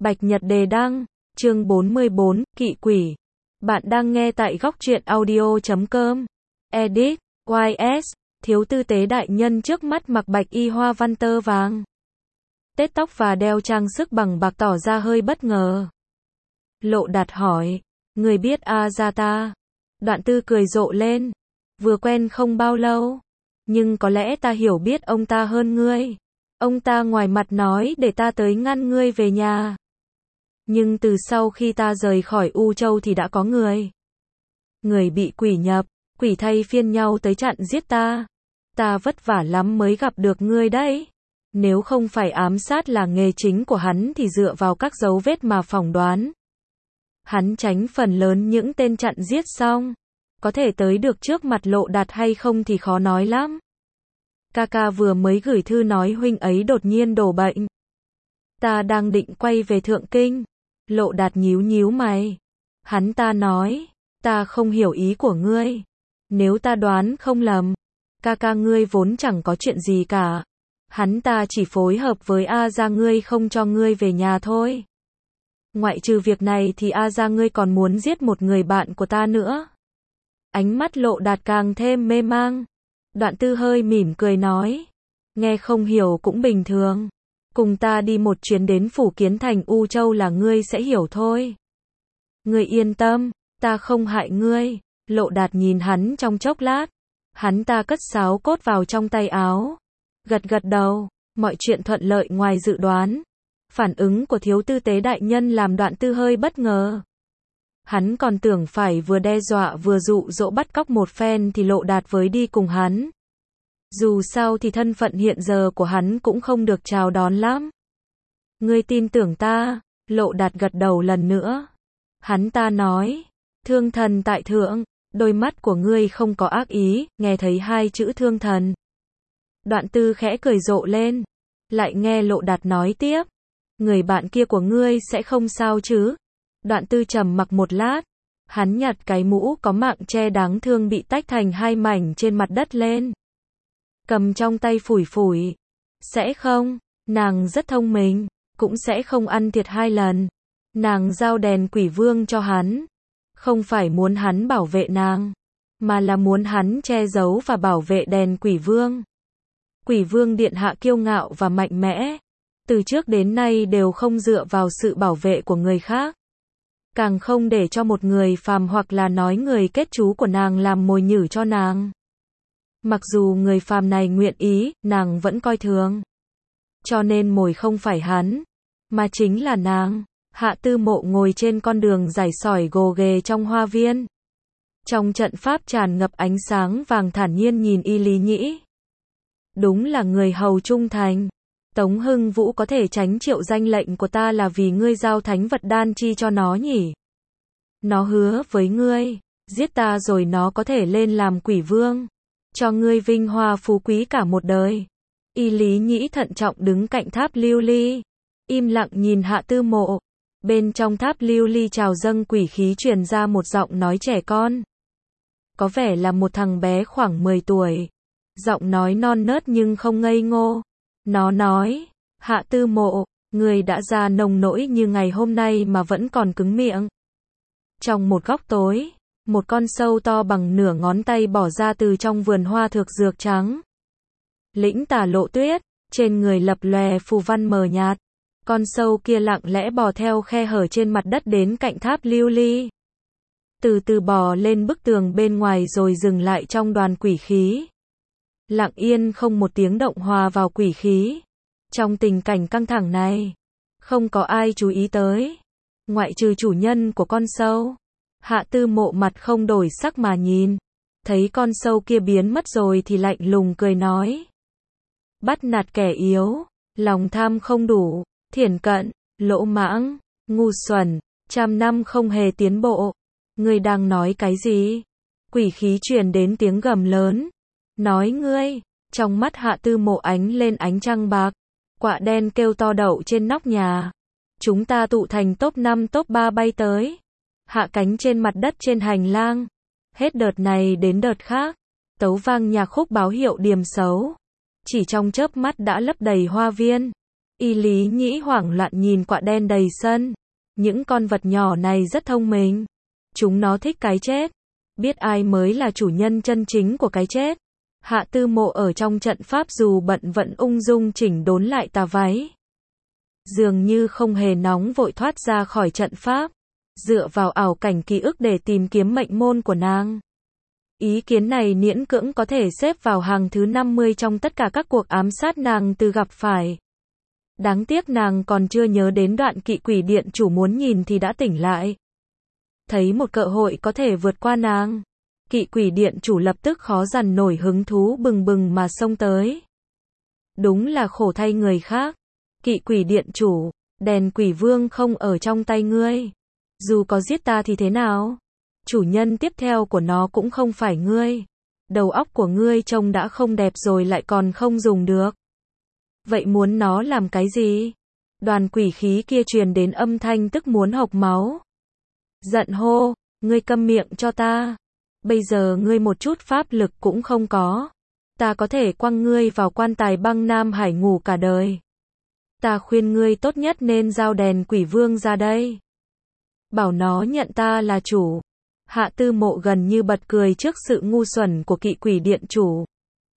Bạch Nhật đề đăng, chương 44, Kỵ Quỷ. Bạn đang nghe tại góc truyện audio.com. Edit, YS, thiếu tư tế đại nhân trước mắt mặc bạch y hoa văn tơ vàng. Tết tóc và đeo trang sức bằng bạc tỏ ra hơi bất ngờ. Lộ Đạt hỏi, người biết A Gia ta? Đoạn Tư cười rộ lên, vừa quen không bao lâu, nhưng có lẽ ta hiểu biết ông ta hơn ngươi. Ông ta ngoài mặt nói để ta tới ngăn ngươi về nhà. Nhưng từ sau khi ta rời khỏi U Châu thì đã có người. Người bị quỷ nhập, quỷ thay phiên nhau tới chặn giết ta. Ta vất vả lắm mới gặp được ngươi đấy. Nếu không phải ám sát là nghề chính của hắn thì dựa vào các dấu vết mà phỏng đoán, hắn tránh phần lớn những tên chặn giết xong. Có thể tới được trước mặt Lộ Đạt hay không thì khó nói lắm. Ca vừa mới gửi thư nói huynh ấy đột nhiên đổ bệnh. Ta đang định quay về Thượng Kinh. Lộ Đạt nhíu nhíu mày. Hắn ta nói, ta không hiểu ý của ngươi. Nếu ta đoán không lầm, ca ngươi vốn chẳng có chuyện gì cả. Hắn ta chỉ phối hợp với A Gia ngươi không cho ngươi về nhà thôi. Ngoại trừ việc này thì A Gia ngươi còn muốn giết một người bạn của ta nữa. Ánh mắt Lộ Đạt càng thêm mê mang. Đoạn Tư hơi mỉm cười nói, nghe không hiểu cũng bình thường. Cùng ta đi một chuyến đến Phủ Kiến Thành U Châu là ngươi sẽ hiểu thôi. Ngươi yên tâm, ta không hại ngươi. Lộ Đạt nhìn hắn trong chốc lát. Hắn ta cất sáo cốt vào trong tay áo. Gật gật đầu, mọi chuyện thuận lợi ngoài dự đoán. Phản ứng của thiếu tư tế đại nhân làm Đoạn Tư hơi bất ngờ. Hắn còn tưởng phải vừa đe dọa vừa dụ dỗ bắt cóc một phen thì Lộ Đạt với đi cùng hắn. Dù sao thì thân phận hiện giờ của hắn cũng không được chào đón lắm. Ngươi tin tưởng ta? Lộ Đạt gật đầu lần nữa. Hắn ta nói, thương thần tại thượng, đôi mắt của ngươi không có ác ý, nghe thấy hai chữ thương thần. Đoạn Tư khẽ cười rộ lên, lại nghe Lộ Đạt nói tiếp, người bạn kia của ngươi sẽ không sao chứ? Đoạn Tư trầm mặc một lát, hắn nhặt cái mũ có mạng che đáng thương bị tách thành hai mảnh trên mặt đất lên. Cầm trong tay phủi phủi. Sẽ không, nàng rất thông minh, cũng sẽ không ăn thiệt hai lần. Nàng giao đèn quỷ vương cho hắn. Không phải muốn hắn bảo vệ nàng, mà là muốn hắn che giấu và bảo vệ đèn quỷ vương. Quỷ vương điện hạ kiêu ngạo và mạnh mẽ. Từ trước đến nay đều không dựa vào sự bảo vệ của người khác. Càng không để cho một người phàm hoặc là nói người kết chú của nàng làm mồi nhử cho nàng. Mặc dù người phàm này nguyện ý, nàng vẫn coi thường. Cho nên mồi không phải hắn, mà chính là nàng. Hạ Tư Mộ ngồi trên con đường rải sỏi gồ ghề trong hoa viên. Trong trận pháp tràn ngập ánh sáng vàng thản nhiên nhìn Y Lý Nhĩ. Đúng là người hầu trung thành. Tống Hưng Vũ có thể tránh triệu danh lệnh của ta là vì ngươi giao thánh vật đan chi cho nó nhỉ? Nó hứa với ngươi, giết ta rồi nó có thể lên làm quỷ vương. Cho ngươi vinh hoa phú quý cả một đời. Y Lý Nhĩ thận trọng đứng cạnh tháp lưu ly. Im lặng nhìn Hạ Tư Mộ. Bên trong tháp lưu ly trào dâng quỷ khí truyền ra một giọng nói trẻ con. Có vẻ là một thằng bé khoảng 10 tuổi. Giọng nói non nớt nhưng không ngây ngô. Nó nói, Hạ Tư Mộ, người đã già nồng nỗi như ngày hôm nay mà vẫn còn cứng miệng. Trong một góc tối, một con sâu to bằng nửa ngón tay bỏ ra từ trong vườn hoa thược dược trắng. Lĩnh Tả Lộ Tuyết, trên người lập lòe phù văn mờ nhạt. Con sâu kia lặng lẽ bò theo khe hở trên mặt đất đến cạnh tháp lưu ly. Từ từ bò lên bức tường bên ngoài rồi dừng lại trong đoàn quỷ khí. Lặng yên không một tiếng động hòa vào quỷ khí. Trong tình cảnh căng thẳng này, không có ai chú ý tới, ngoại trừ chủ nhân của con sâu. Hạ Tư Mộ mặt không đổi sắc mà nhìn. Thấy con sâu kia biến mất rồi thì lạnh lùng cười nói. Bắt nạt kẻ yếu, lòng tham không đủ, thiển cận, lỗ mãng, ngu xuẩn, trăm năm không hề tiến bộ. Ngươi đang nói cái gì? Quỷ khí truyền đến tiếng gầm lớn. Nói ngươi, trong mắt Hạ Tư Mộ ánh lên ánh trăng bạc. Quạ đen kêu to đậu trên nóc nhà. Chúng ta tụ thành top 5 top 3 bay tới. Hạ cánh trên mặt đất trên hành lang. Hết đợt này đến đợt khác. Tấu vang nhạc khúc báo hiệu điểm xấu. Chỉ trong chớp mắt đã lấp đầy hoa viên. Y Lý Nhĩ hoảng loạn nhìn quạ đen đầy sân. Những con vật nhỏ này rất thông minh. Chúng nó thích cái chết. Biết ai mới là chủ nhân chân chính của cái chết. Hạ Tư Mộ ở trong trận pháp dù bận vẫn ung dung chỉnh đốn lại tà váy. Dường như không hề nóng vội thoát ra khỏi trận pháp. Dựa vào ảo cảnh ký ức để tìm kiếm mệnh môn của nàng. Ý kiến này miễn cưỡng có thể xếp vào hàng thứ 50 trong tất cả các cuộc ám sát nàng từ gặp phải. Đáng tiếc nàng còn chưa nhớ đến đoạn Kỵ Quỷ Điện chủ muốn nhìn thì đã tỉnh lại. Thấy một cơ hội có thể vượt qua nàng. Kỵ Quỷ Điện chủ lập tức khó dằn nổi hứng thú bừng bừng mà xông tới. Đúng là khổ thay người khác. Kỵ Quỷ Điện chủ, đèn quỷ vương không ở trong tay ngươi. Dù có giết ta thì thế nào? Chủ nhân tiếp theo của nó cũng không phải ngươi. Đầu óc của ngươi trông đã không đẹp rồi lại còn không dùng được. Vậy muốn nó làm cái gì? Đoàn quỷ khí kia truyền đến âm thanh tức muốn hộc máu. Giận hô, ngươi câm miệng cho ta. Bây giờ ngươi một chút pháp lực cũng không có. Ta có thể quăng ngươi vào quan tài băng Nam Hải ngủ cả đời. Ta khuyên ngươi tốt nhất nên giao đèn quỷ vương ra đây. Bảo nó nhận ta là chủ. Hạ Tư Mộ gần như bật cười trước sự ngu xuẩn của Kỵ Quỷ Điện chủ.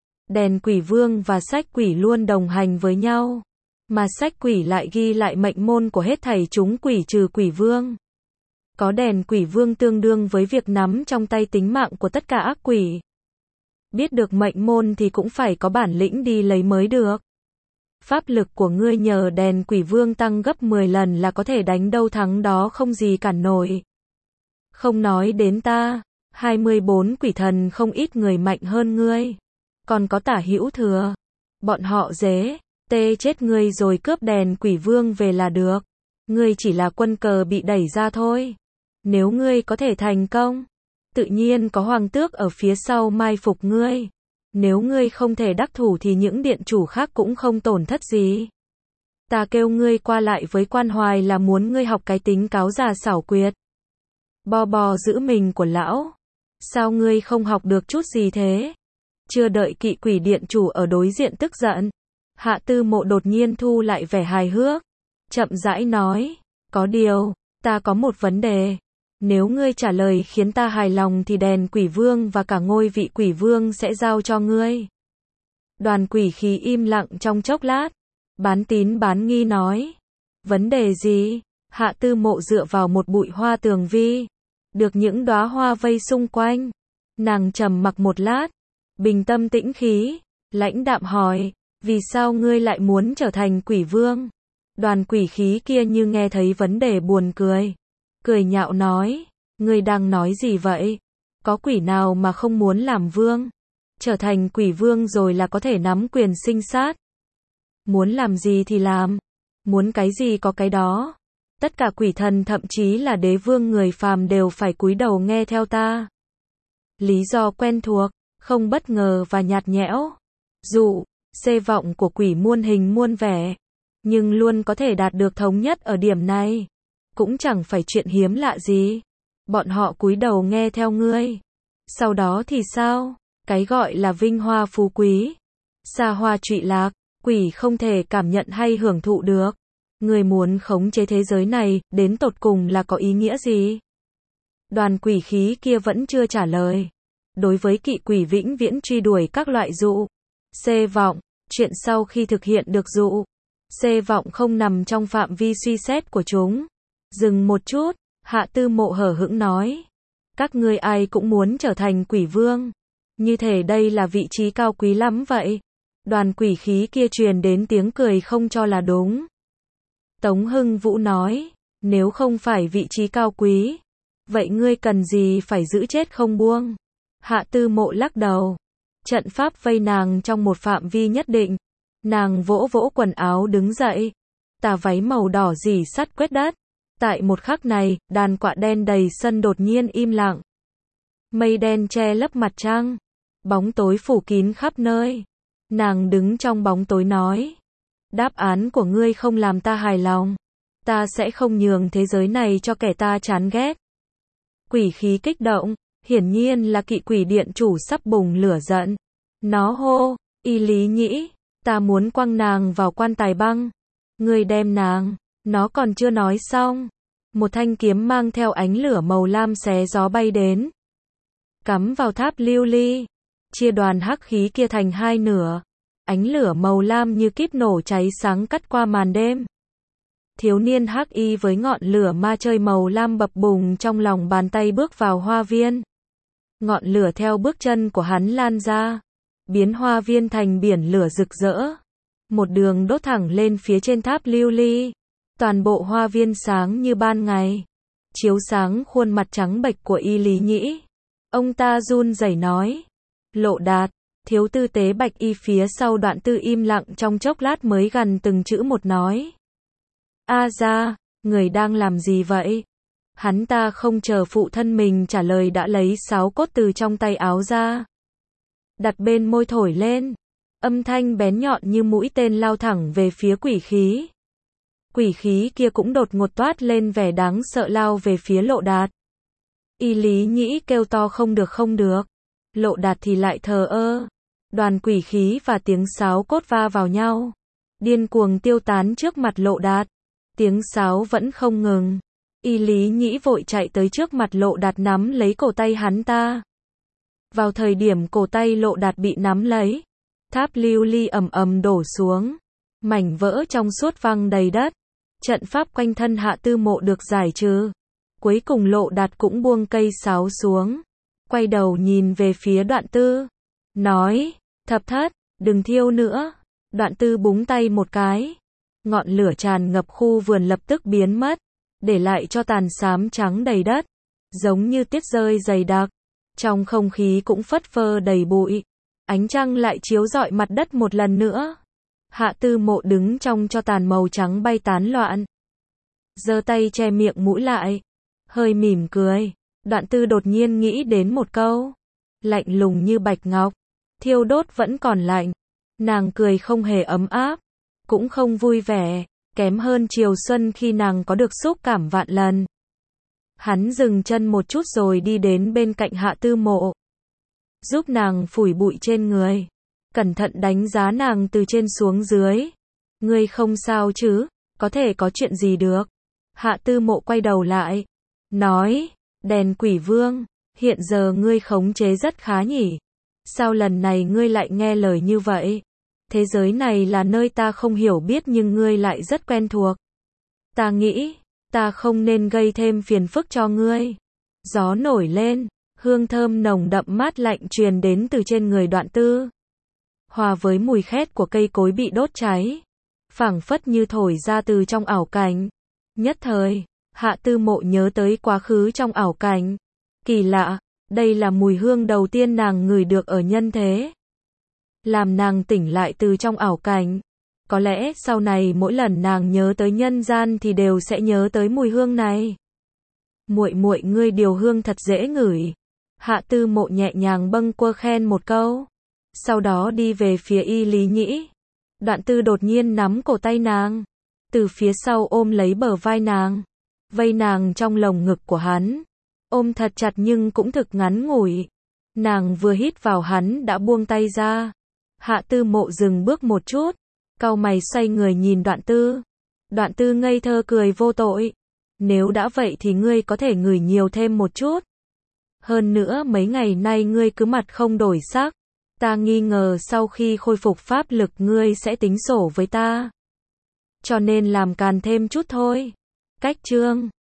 Đèn quỷ vương và sách quỷ luôn đồng hành với nhau. Mà sách quỷ lại ghi lại mệnh môn của hết thảy chúng quỷ trừ quỷ vương. Có đèn quỷ vương tương đương với việc nắm trong tay tính mạng của tất cả ác quỷ. Biết được mệnh môn thì cũng phải có bản lĩnh đi lấy mới được. Pháp lực của ngươi nhờ đèn quỷ vương tăng gấp 10 lần là có thể đánh đâu thắng đó không gì cản nổi. Không nói đến ta, 24 quỷ thần không ít người mạnh hơn ngươi. Còn có Tả Hữu Thừa. Bọn họ dễ, tê chết ngươi rồi cướp đèn quỷ vương về là được. Ngươi chỉ là quân cờ bị đẩy ra thôi. Nếu ngươi có thể thành công, tự nhiên có hoàng tước ở phía sau mai phục ngươi. Nếu ngươi không thể đắc thủ thì những điện chủ khác cũng không tổn thất gì. Ta kêu ngươi qua lại với Quan Hoài là muốn ngươi học cái tính cáo già xảo quyệt. Bo bò giữ mình của lão. Sao ngươi không học được chút gì thế? Chưa đợi Kỵ Quỷ Điện chủ ở đối diện tức giận. Hạ Tư Mộ đột nhiên thu lại vẻ hài hước. Chậm rãi nói. Có điều, ta có một vấn đề. Nếu ngươi trả lời khiến ta hài lòng thì đèn quỷ vương và cả ngôi vị quỷ vương sẽ giao cho ngươi. Đoàn quỷ khí im lặng trong chốc lát. Bán tín bán nghi nói. Vấn đề gì? Hạ Tư Mộ dựa vào một bụi hoa tường vi. Được những đóa hoa vây xung quanh. Nàng trầm mặc một lát. Bình tâm tĩnh khí. Lãnh đạm hỏi. Vì sao ngươi lại muốn trở thành quỷ vương? Đoàn quỷ khí kia như nghe thấy vấn đề buồn cười. Cười nhạo nói. Ngươi đang nói gì vậy? Có quỷ nào mà không muốn làm vương? Trở thành quỷ vương rồi là có thể nắm quyền sinh sát. Muốn làm gì thì làm. Muốn cái gì có cái đó. Tất cả quỷ thần thậm chí là đế vương người phàm đều phải cúi đầu nghe theo ta. Lý do quen thuộc, không bất ngờ và nhạt nhẽo. Dụ, xê vọng của quỷ muôn hình muôn vẻ. Nhưng luôn có thể đạt được thống nhất ở điểm này. Cũng chẳng phải chuyện hiếm lạ gì. Bọn họ cúi đầu nghe theo ngươi. Sau đó thì sao? Cái gọi là vinh hoa phú quý. Xa hoa trụy lạc, quỷ không thể cảm nhận hay hưởng thụ được. Ngươi muốn khống chế thế giới này, đến tột cùng là có ý nghĩa gì? Đoàn quỷ khí kia vẫn chưa trả lời. Đối với Kỵ Quỷ vĩnh viễn truy đuổi các loại dụ. Xê vọng, chuyện sau khi thực hiện được dụ. Xê vọng không nằm trong phạm vi suy xét của chúng. Dừng một chút, Hạ Tư Mộ hở hững nói. Các ngươi ai cũng muốn trở thành quỷ vương. Như thể đây là vị trí cao quý lắm vậy. Đoàn quỷ khí kia truyền đến tiếng cười không cho là đúng. Tống Hưng Vũ nói. Nếu không phải vị trí cao quý, vậy ngươi cần gì phải giữ chết không buông? Hạ Tư Mộ lắc đầu. Trận pháp vây nàng trong một phạm vi nhất định. Nàng vỗ vỗ quần áo đứng dậy. Tà váy màu đỏ rỉ sắt quét đất. Tại một khắc này, đàn quạ đen đầy sân đột nhiên im lặng. Mây đen che lấp mặt trăng. Bóng tối phủ kín khắp nơi. Nàng đứng trong bóng tối nói. Đáp án của ngươi không làm ta hài lòng. Ta sẽ không nhường thế giới này cho kẻ ta chán ghét. Quỷ khí kích động. Hiển nhiên là Kỵ Quỷ Điện chủ sắp bùng lửa giận. Nó hô. Y Lý Nhĩ. Ta muốn quăng nàng vào quan tài băng. Ngươi đem nàng, nó còn chưa nói xong. Một thanh kiếm mang theo ánh lửa màu lam xé gió bay đến. Cắm vào tháp lưu ly. Chia đoàn hắc khí kia thành hai nửa. Ánh lửa màu lam như kíp nổ cháy sáng cắt qua màn đêm. Thiếu niên hắc y với ngọn lửa ma chơi màu lam bập bùng trong lòng bàn tay bước vào hoa viên. Ngọn lửa theo bước chân của hắn lan ra, biến hoa viên thành biển lửa rực rỡ. Một đường đốt thẳng lên phía trên tháp lưu ly. Toàn bộ hoa viên sáng như ban ngày, chiếu sáng khuôn mặt trắng bệch của Y Lý Nhĩ. Ông ta run rẩy nói, Lộ Đạt. Thiếu tư tế Bạch Y phía sau Đoạn Tư im lặng trong chốc lát mới gần từng chữ một nói. A gia, người đang làm gì vậy? Hắn ta không chờ phụ thân mình trả lời đã lấy sáo cốt từ trong tay áo ra. Đặt bên môi thổi lên. Âm thanh bén nhọn như mũi tên lao thẳng về phía quỷ khí. Quỷ khí kia cũng đột ngột toát lên vẻ đáng sợ lao về phía Lộ Đạt. Y Lý Nhĩ kêu to không được không được. Lộ Đạt thì lại thờ ơ. Đoàn quỷ khí và tiếng sáo cốt va vào nhau. Điên cuồng tiêu tán trước mặt Lộ Đạt. Tiếng sáo vẫn không ngừng. Y Lý Nhĩ vội chạy tới trước mặt Lộ Đạt nắm lấy cổ tay hắn ta. Vào thời điểm cổ tay Lộ Đạt bị nắm lấy, tháp lưu ly ầm ầm đổ xuống. Mảnh vỡ trong suốt văng đầy đất. Trận pháp quanh thân Hạ Tư Mộ được giải trừ. Cuối cùng Lộ Đạt cũng buông cây sáo xuống. Quay đầu nhìn về phía Đoạn Tư. Nói, Thập Thất, đừng thiêu nữa. Đoạn Tư búng tay một cái. Ngọn lửa tràn ngập khu vườn lập tức biến mất. Để lại cho tàn xám trắng đầy đất. Giống như tuyết rơi dày đặc. Trong không khí cũng phất phơ đầy bụi. Ánh trăng lại chiếu rọi mặt đất một lần nữa. Hạ Tư Mộ đứng trong tro tàn màu trắng bay tán loạn. Giơ tay che miệng mũi lại. Hơi mỉm cười. Đoạn Tư đột nhiên nghĩ đến một câu. Lạnh lùng như bạch ngọc. Thiêu đốt vẫn còn lạnh. Nàng cười không hề ấm áp. Cũng không vui vẻ. Kém hơn chiều xuân khi nàng có được xúc cảm vạn lần. Hắn dừng chân một chút rồi đi đến bên cạnh Hạ Tư Mộ. Giúp nàng phủi bụi trên người. Cẩn thận đánh giá nàng từ trên xuống dưới. Ngươi không sao chứ? Có thể có chuyện gì được? Hạ Tư Mộ quay đầu lại. Nói, đèn quỷ vương, hiện giờ ngươi khống chế rất khá nhỉ? Sao lần này ngươi lại nghe lời như vậy? Thế giới này là nơi ta không hiểu biết nhưng ngươi lại rất quen thuộc. Ta nghĩ, ta không nên gây thêm phiền phức cho ngươi. Gió nổi lên, hương thơm nồng đậm mát lạnh truyền đến từ trên người Đoạn Tư. Hòa với mùi khét của cây cối bị đốt cháy. Phảng phất như thổi ra từ trong ảo cảnh. Nhất thời, Hạ Tư Mộ nhớ tới quá khứ trong ảo cảnh. Kỳ lạ, đây là mùi hương đầu tiên nàng ngửi được ở nhân thế. Làm nàng tỉnh lại từ trong ảo cảnh. Có lẽ sau này mỗi lần nàng nhớ tới nhân gian thì đều sẽ nhớ tới mùi hương này. Muội muội ngươi điều hương thật dễ ngửi. Hạ Tư Mộ nhẹ nhàng bâng quơ khen một câu. Sau đó đi về phía Y Lý Nhĩ. Đoạn Tư đột nhiên nắm cổ tay nàng. Từ phía sau ôm lấy bờ vai nàng. Vây nàng trong lồng ngực của hắn. Ôm thật chặt nhưng cũng thực ngắn ngủi. Nàng vừa hít vào hắn đã buông tay ra. Hạ Tư Mộ dừng bước một chút. Cau mày xoay người nhìn Đoạn Tư. Đoạn Tư ngây thơ cười vô tội. Nếu đã vậy thì ngươi có thể ngửi nhiều thêm một chút. Hơn nữa mấy ngày nay ngươi cứ mặt không đổi sắc. Ta nghi ngờ sau khi khôi phục pháp lực ngươi sẽ tính sổ với ta. Cho nên làm càn thêm chút thôi. Cách chương